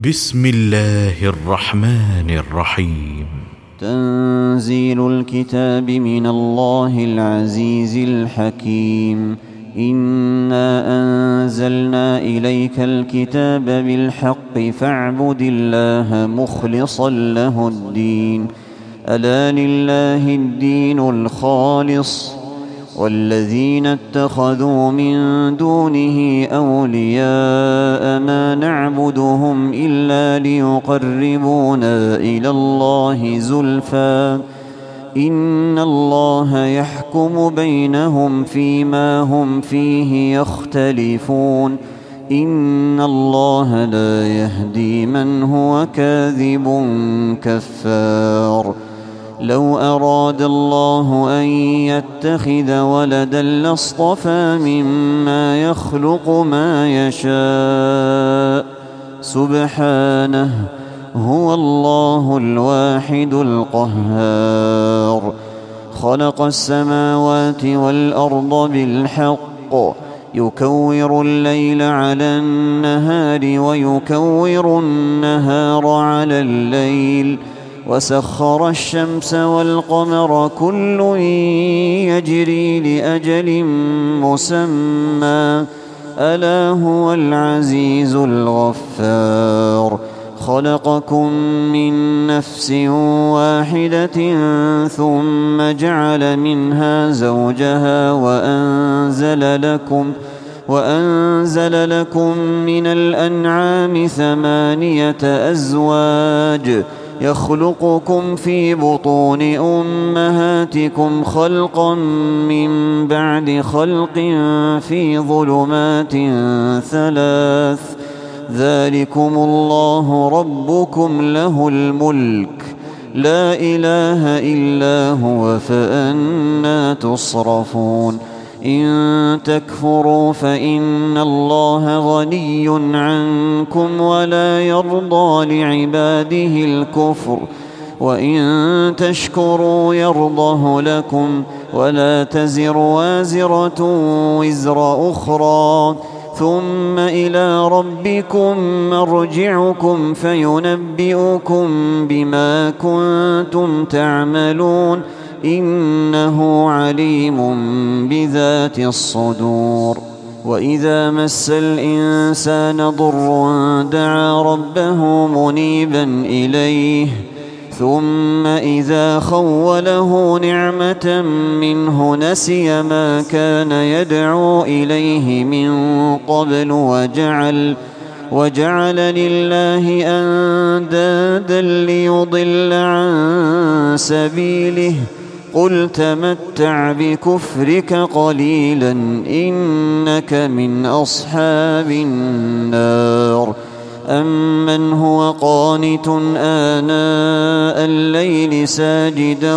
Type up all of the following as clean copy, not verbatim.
بسم الله الرحمن الرحيم. تنزيل الكتاب من الله العزيز الحكيم. إنا أنزلنا إليك الكتاب بالحق فاعبد الله مخلصا له الدين. ألا لله الدين الخالص والذين اتخذوا من دونه أولياء ما نعبدهم إلا ليقربونا إلى الله زلفى إن الله يحكم بينهم فيما هم فيه يختلفون. إن الله لا يهدي من هو كاذب كفار. لو أراد الله أن يتخذ ولدا لاصطفى مما يخلق ما يشاء سبحانه هو الله الواحد القهار. خلق السماوات والأرض بالحق يكور الليل على النهار ويكور النهار على الليل وسخر الشمس والقمر كل يجري لأجل مسمى ألا هو العزيز الغفار. خلقكم من نفس واحدة ثم جعل منها زوجها وأنزل لكم من الأنعام 8 أزواج يخلقكم في بطون أمهاتكم خلقا من بعد خلق في ظلمات 3 ذلكم الله ربكم له الملك لا إله إلا هو فأنى تصرفون. إن تكفروا فإن الله غني عنكم ولا يرضى لعباده الكفر وإن تشكروا يرضه لكم ولا تزر وازرة وزر أخرى ثم إلى ربكم مرجعكم فينبئكم بما كنتم تعملون إنه عليم بذات الصدور. وإذا مس الإنسان ضر دعا ربه منيبا إليه ثم إذا خوله نعمة منه نسي ما كان يدعو إليه من قبل وجعل لله أندادا ليضل عن سبيله قل تمتع بكفرك قليلا إنك من أصحاب النار. أمن هو قانت آناء الليل ساجدا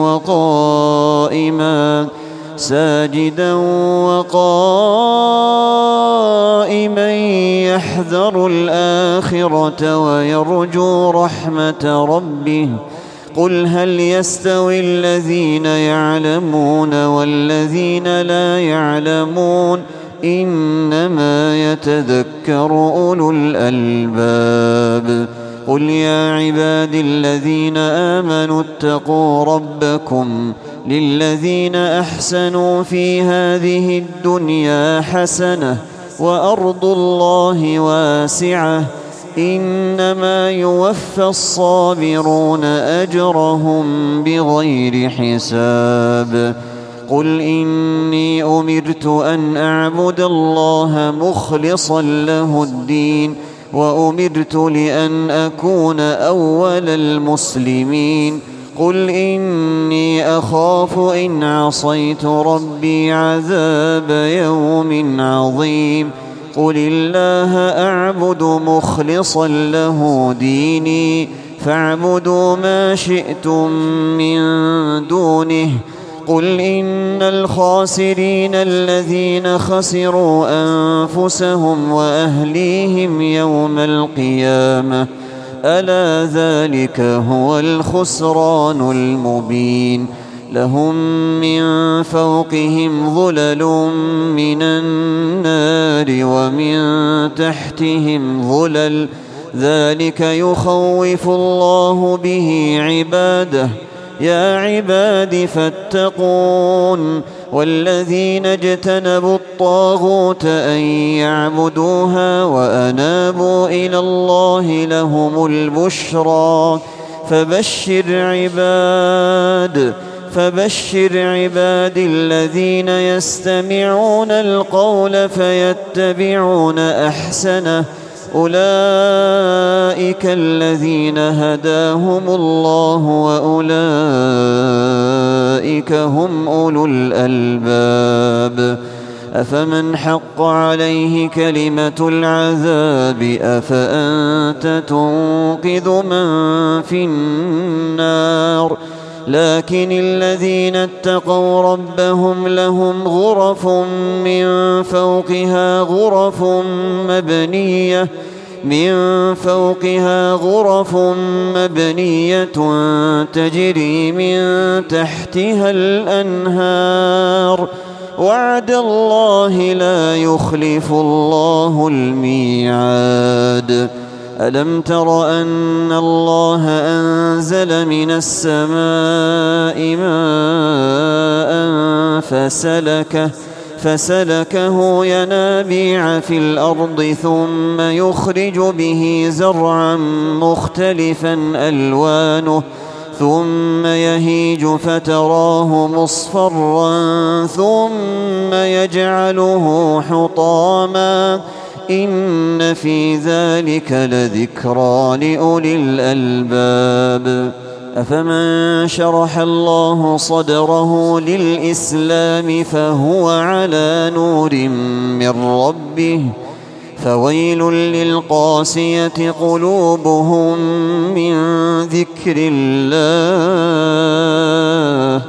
وقائما يحذر الآخرة ويرجو رحمة ربه قل هل يستوي الذين يعلمون والذين لا يعلمون إنما يتذكر أولو الألباب. قل يا عبادي الذين آمنوا اتقوا ربكم للذين أحسنوا في هذه الدنيا حسنة وأرض الله واسعة إنما يوفى الصابرون أجرهم بغير حساب. قل إني أمرت أن أعبد الله مخلصا له الدين وأمرت لأن أكون أول المسلمين. قل إني أخاف إن عصيت ربي عذاب يوم عظيم. قل الله أعبد مخلصا له ديني فاعبدوا ما شئتم من دونه. قل إن الخاسرين الذين خسروا أنفسهم وأهليهم يوم القيامة ألا ذلك هو الخسران المبين. لهم من فوقهم ظلل من النار ومن تحتهم ظلل ذلك يخوف الله به عباده يا عباد فاتقون والذين اجتنبوا الطاغوت أن يعبدوها وأنابوا إلى الله لهم البشرى فبشر عباد الذين يستمعون القول فيتبعون أحسنه أولئك الذين هداهم الله وأولئك هم أولو الألباب أفمن حق عليه كلمة العذاب أفأنت تنقذ من في النار لكن الذين اتقوا ربهم لهم غرف من فوقها غرف مبنية تجري من تحتها الأنهار وعد الله لا يخلف الله الميعاد ألم تر أن الله أنزل من السماء ماء فسلكه ينابيع في الأرض ثم يخرج به زرعا مختلفا ألوانه ثم يهيج فتراه مصفرا ثم يجعله حطاما إن في ذلك لذكرى لأولي الألباب أفمن شرح الله صدره للإسلام فهو على نور من ربه فويل للقاسية قلوبهم من ذكر الله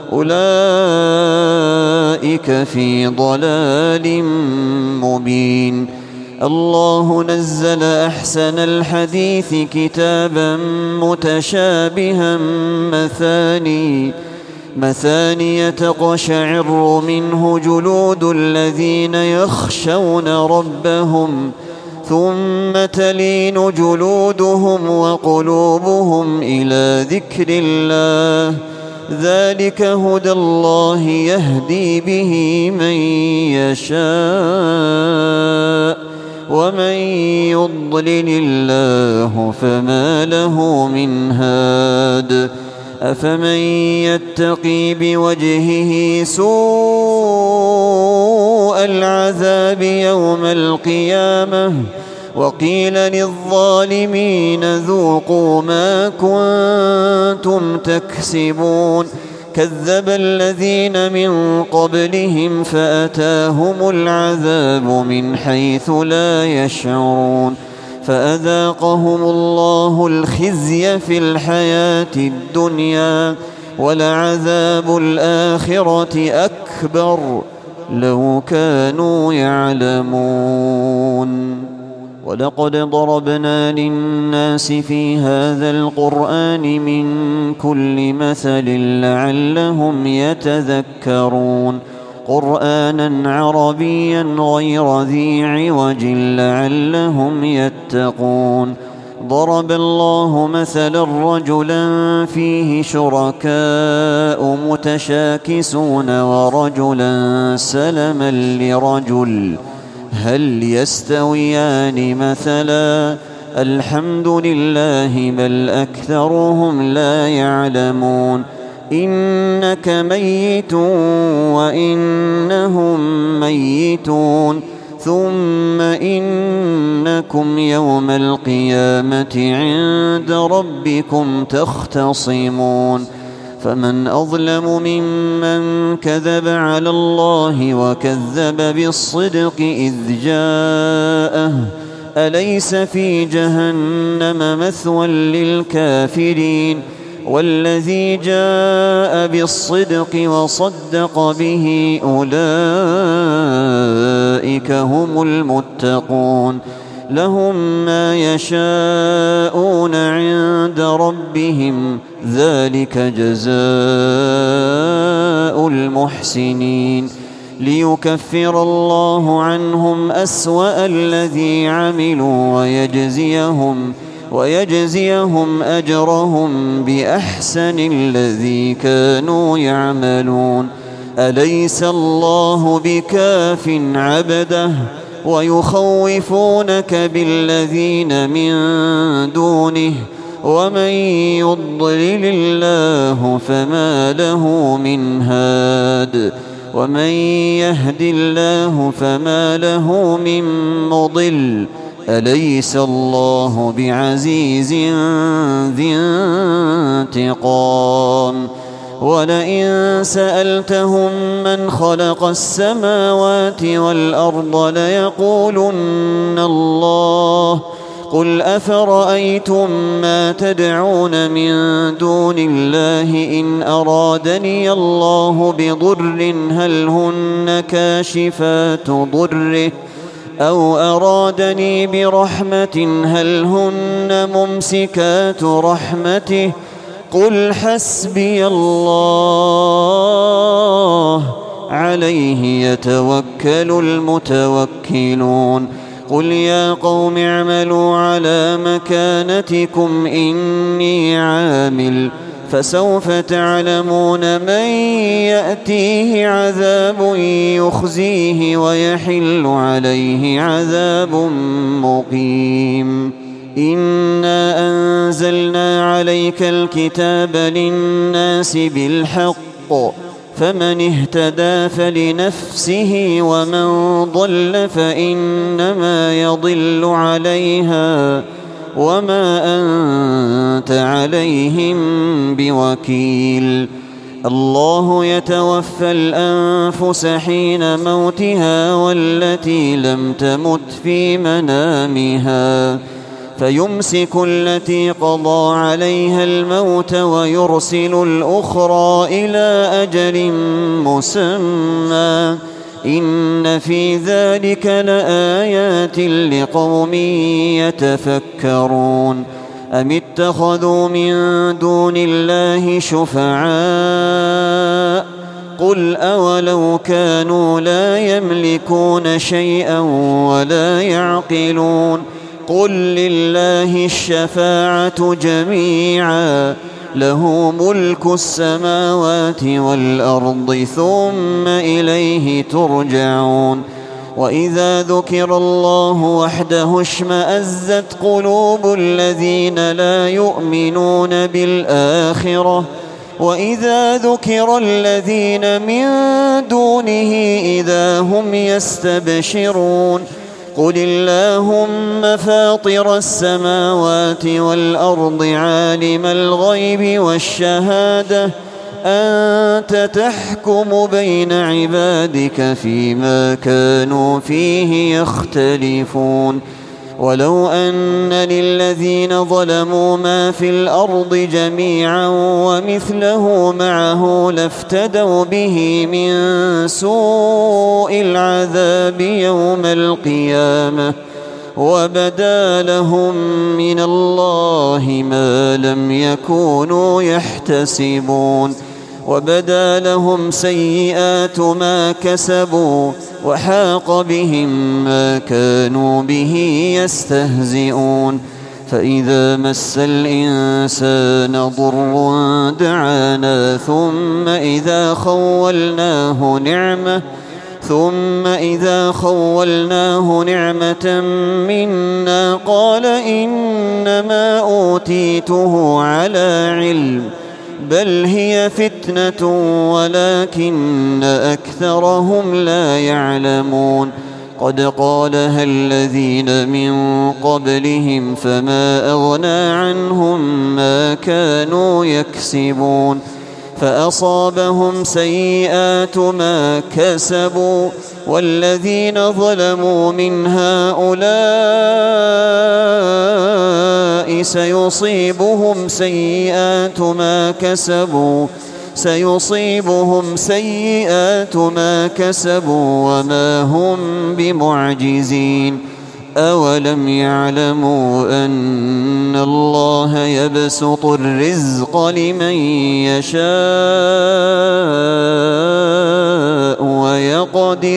أولئك في ضلال مبين الله نزل أحسن الحديث كتابا متشابها مثاني تقشعر منه جلود الذين يخشون ربهم ثم تلين جلودهم وقلوبهم إلى ذكر الله ذلك هدى الله يهدي به من يشاء ومن يضلل الله فما له من هاد أفمن يتقي بوجهه سوء العذاب يوم القيامة وقيل للظالمين ذوقوا ما كنتم تكسبون كذب الذين من قبلهم فأتاهم العذاب من حيث لا يشعرون فأذاقهم الله الخزي في الحياة الدنيا ولعذاب الآخرة أكبر لو كانوا يعلمون ولقد ضربنا للناس في هذا القرآن من كل مثل لعلهم يتذكرون قرآنا عربيا غير ذي عوج لعلهم يتقون ضرب الله مثلا رجلا فيه شركاء متشاكسون ورجلا سلما لرجل هل يستويان مثلا الحمد لله بل أكثرهم لا يعلمون إنك ميت وإنهم ميتون ثم إنكم يوم القيامة عند ربكم تختصمون فمن أظلم ممن كذب على الله وكذب بالصدق إذ جاءه أليس في جهنم مثوى للكافرين والذي جاء بالصدق وصدق به أولئك هم المتقون لهم ما يشاءون عند ربهم ذلك جزاء المحسنين ليكفر الله عنهم أسوأ الذي عملوا ويجزيهم أجرهم بأحسن الذي كانوا يعملون. أليس الله بكاف عبده ويخوفونك بالذين من دونه ومن يضلل الله فما له من هاد ومن يهد الله فما له من مضل. أليس الله بعزيز ذي انتقام. ولئن سألتهم من خلق السماوات والأرض ليقولن الله. قل أفرأيتم ما تدعون من دون الله إن أرادني الله بضر هل هن كاشفات ضره أو أرادني برحمة هل هن ممسكات رحمته. قل حسبي الله عليه يتوكل المتوكلون. قل يا قوم اعملوا على مكانتكم إني عامل فسوف تعلمون من يأتيه عذاب يخزيه ويحل عليه عذاب مقيم. إنا أنزلنا عليك الكتاب للناس بالحق فمن اهتدى فلنفسه ومن ضل فإنما يضل عليها وما أنت عليهم بوكيل. الله يتوفى الأنفس حين موتها والتي لم تمت في منامها فيمسك التي قضى عليها الموت ويرسل الأخرى إلى أجل مسمى. إن في ذلك لآيات لقوم يتفكرون. أم اتخذوا من دون الله شفعاء قل أولو كانوا لا يملكون شيئا ولا يعقلون. قل لله الشفاعة جميعا له ملك السماوات والأرض ثم إليه ترجعون. وإذا ذكر الله وحده اشمأزت قلوب الذين لا يؤمنون بالآخرة وإذا ذكر الذين من دونه إذا هم يستبشرون. قل اللهم فاطر السماوات والأرض عالم الغيب والشهادة أنت تحكم بين عبادك فيما كانوا فيه يختلفون. ولو أن للذين ظلموا ما في الأرض جميعا ومثله معه لافتدوا به من سوء العذاب يوم القيامة وبدا لهم من الله ما لم يكونوا يحتسبون. وبدا لهم سيئات ما كسبوا وحاق بهم ما كانوا به يستهزئون. فإذا مس الإنسان ضر دعانا ثم إذا خولناه نعمة منا قال إنما أوتيته على علم بل هي فتنة ولكن أكثرهم لا يعلمون. قد قالها الذين من قبلهم فما أغنى عنهم ما كانوا يكسبون فأصابهم سيئات ما كسبوا والذين ظلموا من هؤلاء سيصيبهم سيئات ما كسبوا وما هم بمعجزين. أولم يعلموا أن الله يبسط الرزق لمن يشاء ويقدر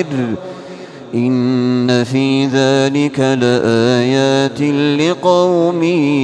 إن في ذلك لآيات لقوم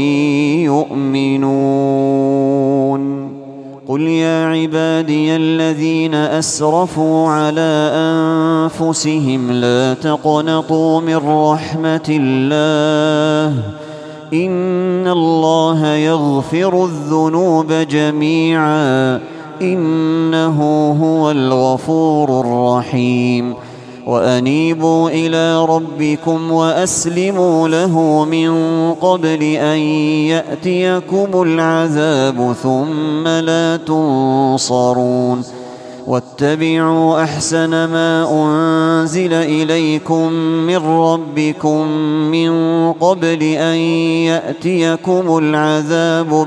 يؤمنون قل يا عبادي الذين أسرفوا على أنفسهم لا تقنطوا من رحمة الله إن الله يغفر الذنوب جميعا إنه هو الغفور الرحيم وأنيبوا إلى ربكم وأسلموا له من قبل أن يأتيكم العذاب ثم لا تنصرون واتبعوا أحسن ما أنزل إليكم من ربكم من قبل أن يأتيكم العذاب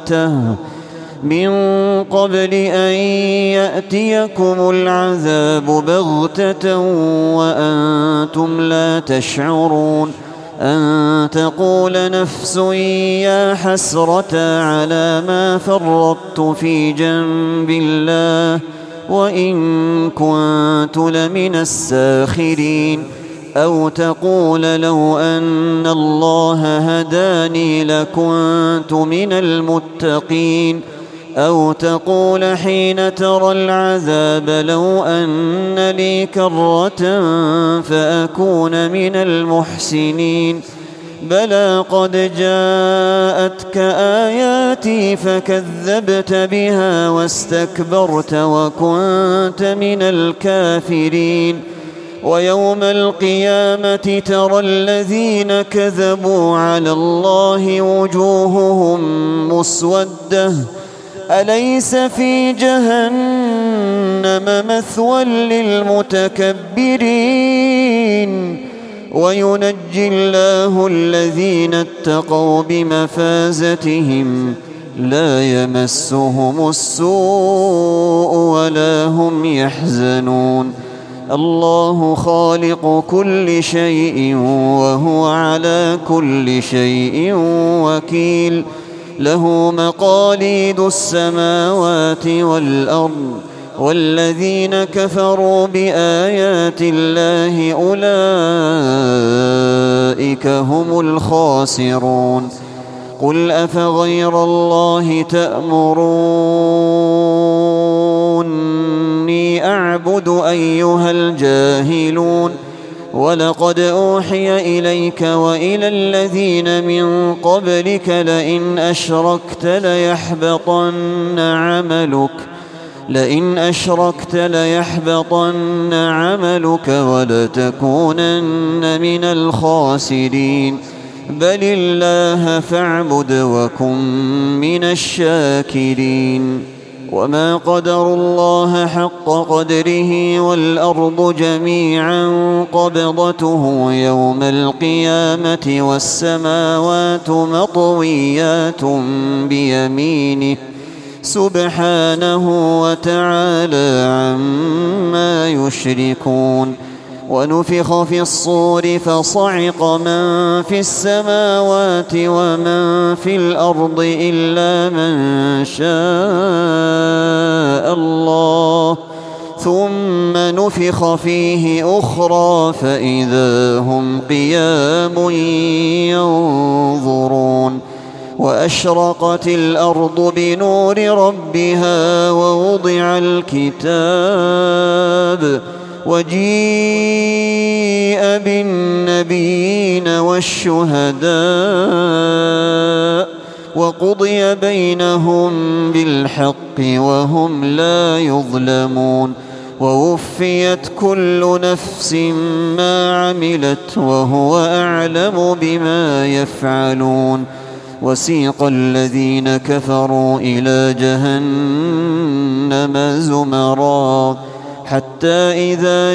بغتة وأنتم لا تشعرون أن تقول نفس يا حسرة على ما فرطت في جنب الله وإن كنت لمن الساخرين أو تقول لو أن الله هداني لكنت من المتقين أو تقول حين ترى العذاب لو أن لي كرة فأكون من المحسنين بلى قد جاءتك آياتي فكذبت بها واستكبرت وكنت من الكافرين ويوم القيامة ترى الذين كذبوا على الله وجوههم مسودة أليس في جهنم مثوى للمتكبرين وينجي الله الذين اتقوا بمفازتهم لا يمسهم السوء ولا هم يحزنون الله خالق كل شيء وهو على كل شيء وكيل له مقاليد السماوات والأرض والذين كفروا بآيات الله أولئك هم الخاسرون قل أفغير الله تأمروني أعبد أيها الجاهلون ولقد أوحي إليك وإلى الذين من قبلك لئن أشركت ليحبطن عملك ولتكونن من الخاسرين بل الله فاعبد وكن من الشاكرين وما قدروا الله حق قدره والأرض جميعا قبضته يوم القيامة والسماوات مطويات بيمينه سبحانه وتعالى عما يشركون ونفخ في الصور فصعق من في السماوات ومن في الأرض إلا من شاء الله ثم نفخ فيه أخرى فإذا هم قيام ينظرون وأشرقت الأرض بنور ربها ووضع الكتاب وجيء بالنبيين والشهداء وقضي بينهم بالحق وهم لا يظلمون ووفيت كل نفس ما عملت وهو أعلم بما يفعلون وسيق الذين كفروا إلى جهنم زمرا حتى إذا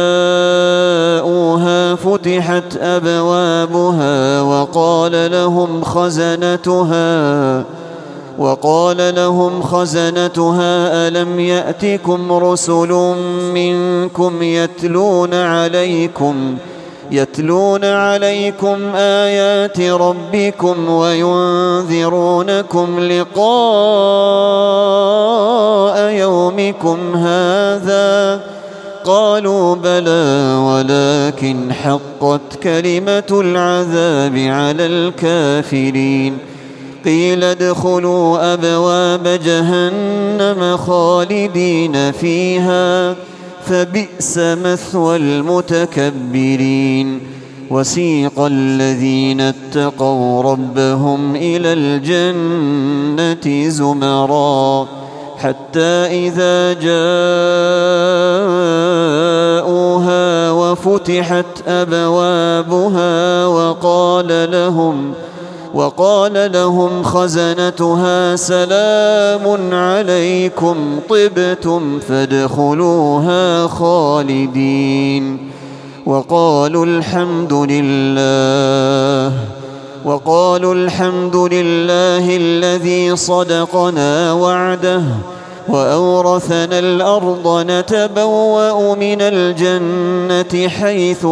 جاءوها فتحت أبوابها وقال لهم خزنتها ألم يتلون عليكم آيات ربكم وينذرونكم لقاء يومكم هذا قالوا بلى ولكن حقت كلمة العذاب على الكافرين قيل ادخلوا أبواب جهنم خالدين فيها فبئس مثوى المتكبرين وسيق الذين اتقوا ربهم إلى الجنة زمرا حتى إذا جاءوها وفتحت أبوابها وقال لهم خزنتها سلام عليكم طبتم فادخلوها خالدين وقالوا الحمد لله الذي صدقنا وعده وأورثنا الأرض نتبوأ من الجنة حيث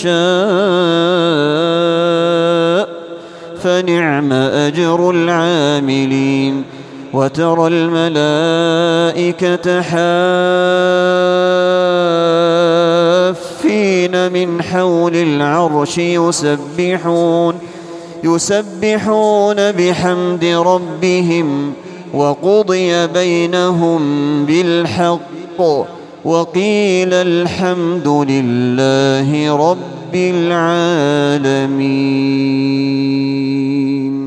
نشاء فنعم أجر العاملين وترى الملائكة حافين من حول العرش يسبحون بحمد ربهم وقضي بينهم بالحق وقيل الحمد لله رب العالمين.